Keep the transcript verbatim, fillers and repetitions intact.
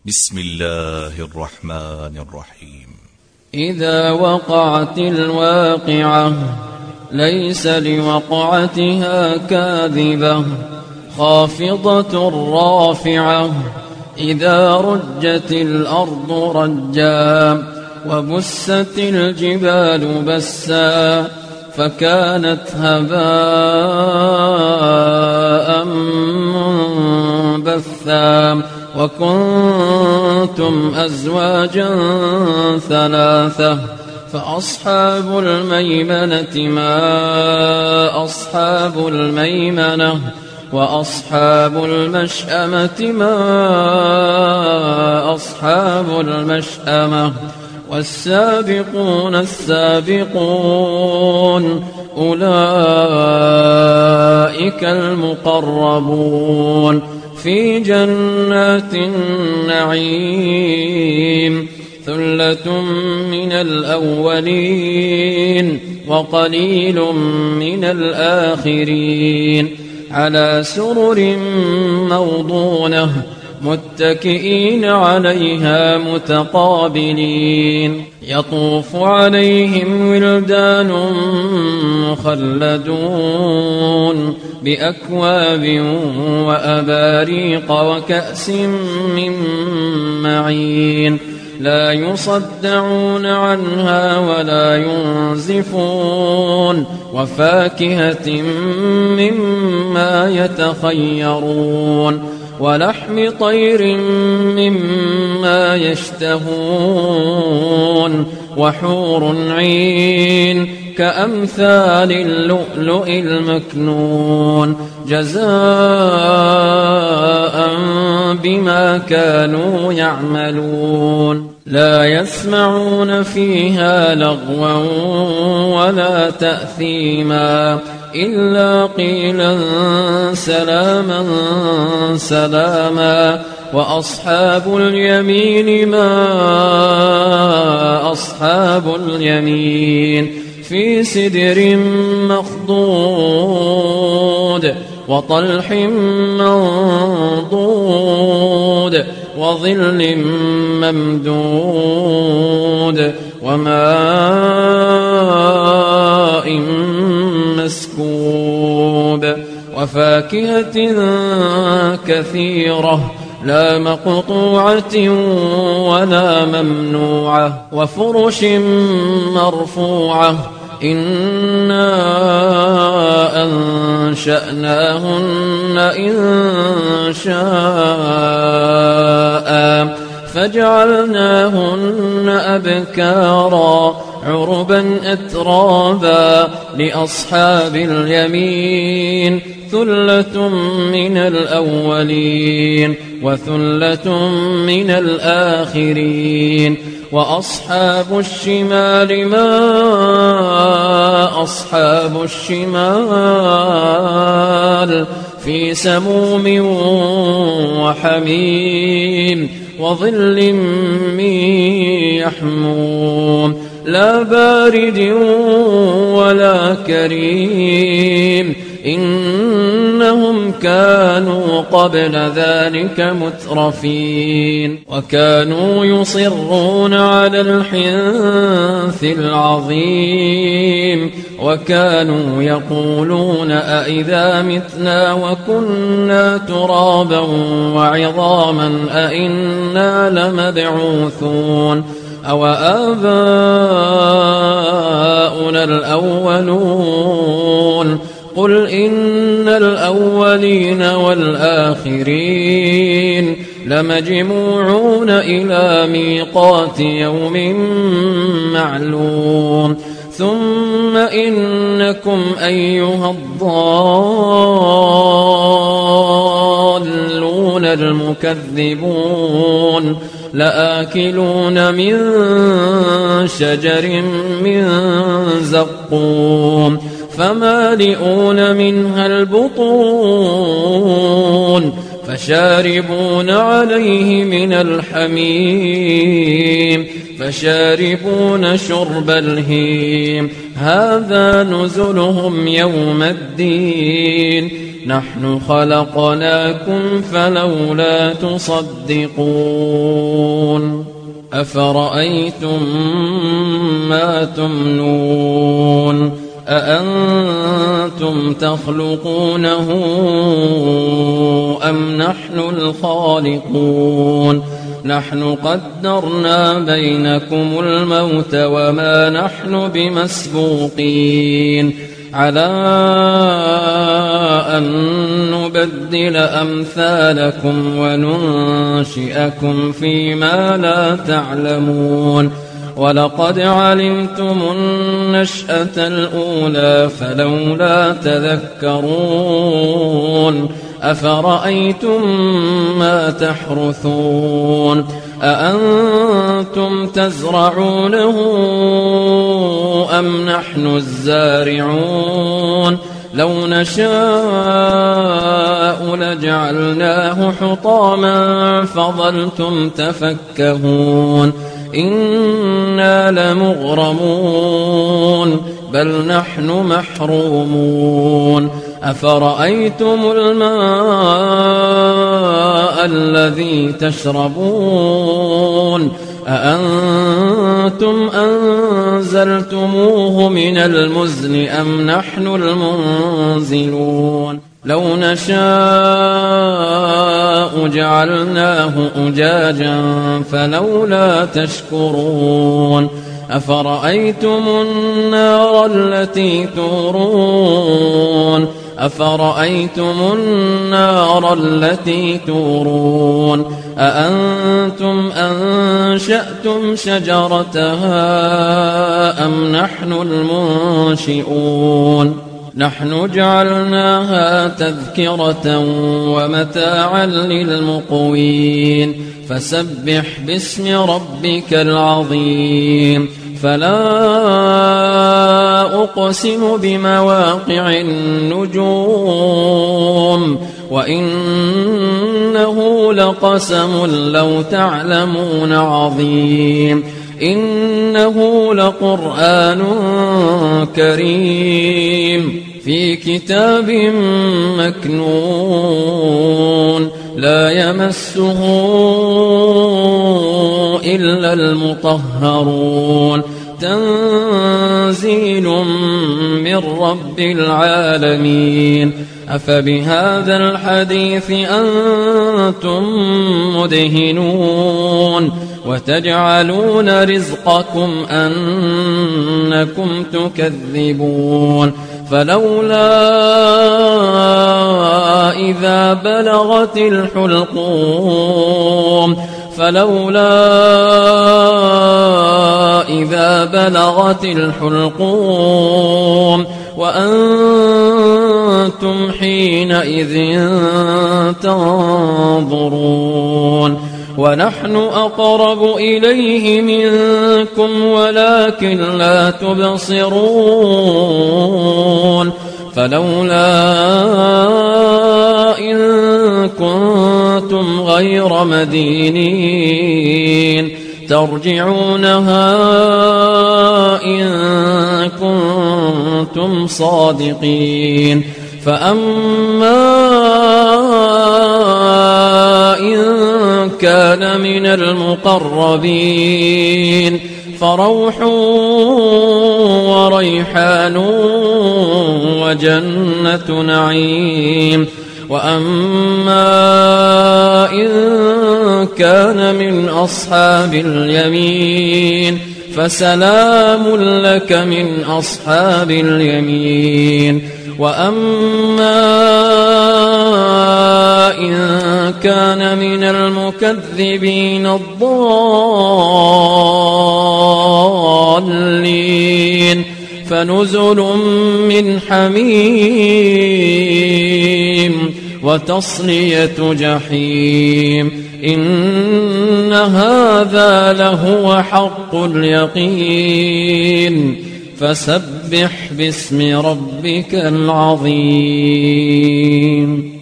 بسم الله الرحمن الرحيم. إذا وقعت الواقعة ليس لوقعتها كاذبة خافضة رافعة إذا رجت الأرض رجا وبست الجبال بسا فكانت هباء منبثا وكنتم أزواجا ثلاثة فأصحاب الميمنة ما أصحاب الميمنة وأصحاب المشأمة ما أصحاب المشأمة والسابقون السابقون أولئك المقربون في جنات النعيم ثلة من الأولين وقليل من الآخرين على سرر موضونة متكئين عليها متقابلين يطوف عليهم ولدان مخلدون بأكواب وأباريق وكأس من معين لا يصدعون عنها ولا ينزفون وفاكهة مما يتخيرون ولحم طير مما يشتهون وحور عين كأمثال اللؤلؤ المكنون جزاء بما كانوا يعملون لا يسمعون فيها لغوا ولا تأثيما إلا قيلا سلاما سلاما وأصحاب اليمين ما أصحاب اليمين في سدر مخضود وطلح منضود وظل ممدود وماء مسكوب وفاكهة كثيرة لا مقطوعة ولا ممنوعة وفرش مرفوعة إنا أنشأناهن إن شاء فجعلناهن أبكارا عربا أترابا لأصحاب اليمين ثلة من الأولين وثلة من الآخرين وأصحاب الشمال ما أصحاب الشمال في سموم وحميم وظل من يحموم لا بارد ولا كريم إنهم كانوا قبل ذلك مترفين وكانوا يصرون على الحنث العظيم وكانوا يقولون أئذا متنا وكنا ترابا وعظاما أئنا لمبعوثون أو آباؤنا الأولون قل إن الأولين والآخرين لمجموعون إلى ميقات يوم معلوم ثم إنكم أيها الضالون المكذبون لآكلون من شجر من زقوم فمالئون منها البطون فشاربون عليه من الحميم فشاربون شرب الهيم هذا نزلهم يوم الدين نحن خلقناكم فلولا تصدقون أفرأيتم ما تمنون أأنتم تخلقونه أم نحن الخالقون نحن قدرنا بينكم الموت وما نحن بمسبوقين على أن نبدل أمثالكم وننشئكم فيما لا تعلمون ولقد علمتم النشأة الأولى فلولا تذكرون أفرأيتم ما تحرثون أأنتم تزرعونه أم نحن الزارعون لو نشاء لجعلناه حطاما فظلتم تفكهون إنا لمغرمون بل نحن محرومون أفرأيتم الماء الذي تشربون أأنتم أنزلتموه من المزن أم نحن المنزلون لو نشاء جعلناه أجاجا فلولا تشكرون أفرأيتم النار التي تورون أفرأيتم النار التي تورون أأنتم أنشأتم شجرتها أم نحن المنشئون نحن جعلناها تذكرة ومتاعا للمقوين فسبح باسم ربك العظيم فلا أقسم بمواقع النجوم وإنه لقسم لو تعلمون عظيم إنه لقرآن كريم في كتاب مكنون لا يمسه إلا المطهرون تنزيل من رب العالمين أفبهذا الحديث أنتم مدهنون وتجعلون رزقكم أنكم تكذبون فلولا إذا بلغت الحلقوم فلولا إذا بلغت الحلقوم وأنتم حينئذ تنظرون ونحن أقرب إليه منكم ولكن لا تبصرون فلولا إن كنتم غير مدينين ترجعونها إن كنتم صادقين فأما إن كان من المقربين فروح وريحان وجنة نعيم وأما إن كان من أصحاب اليمين فسلام لك من أصحاب اليمين وأما إن كان من المكذبين الضالين فنزل من حميم وتصلية جحيم إن هذا لهو حق اليقين فسبح باسم ربك العظيم.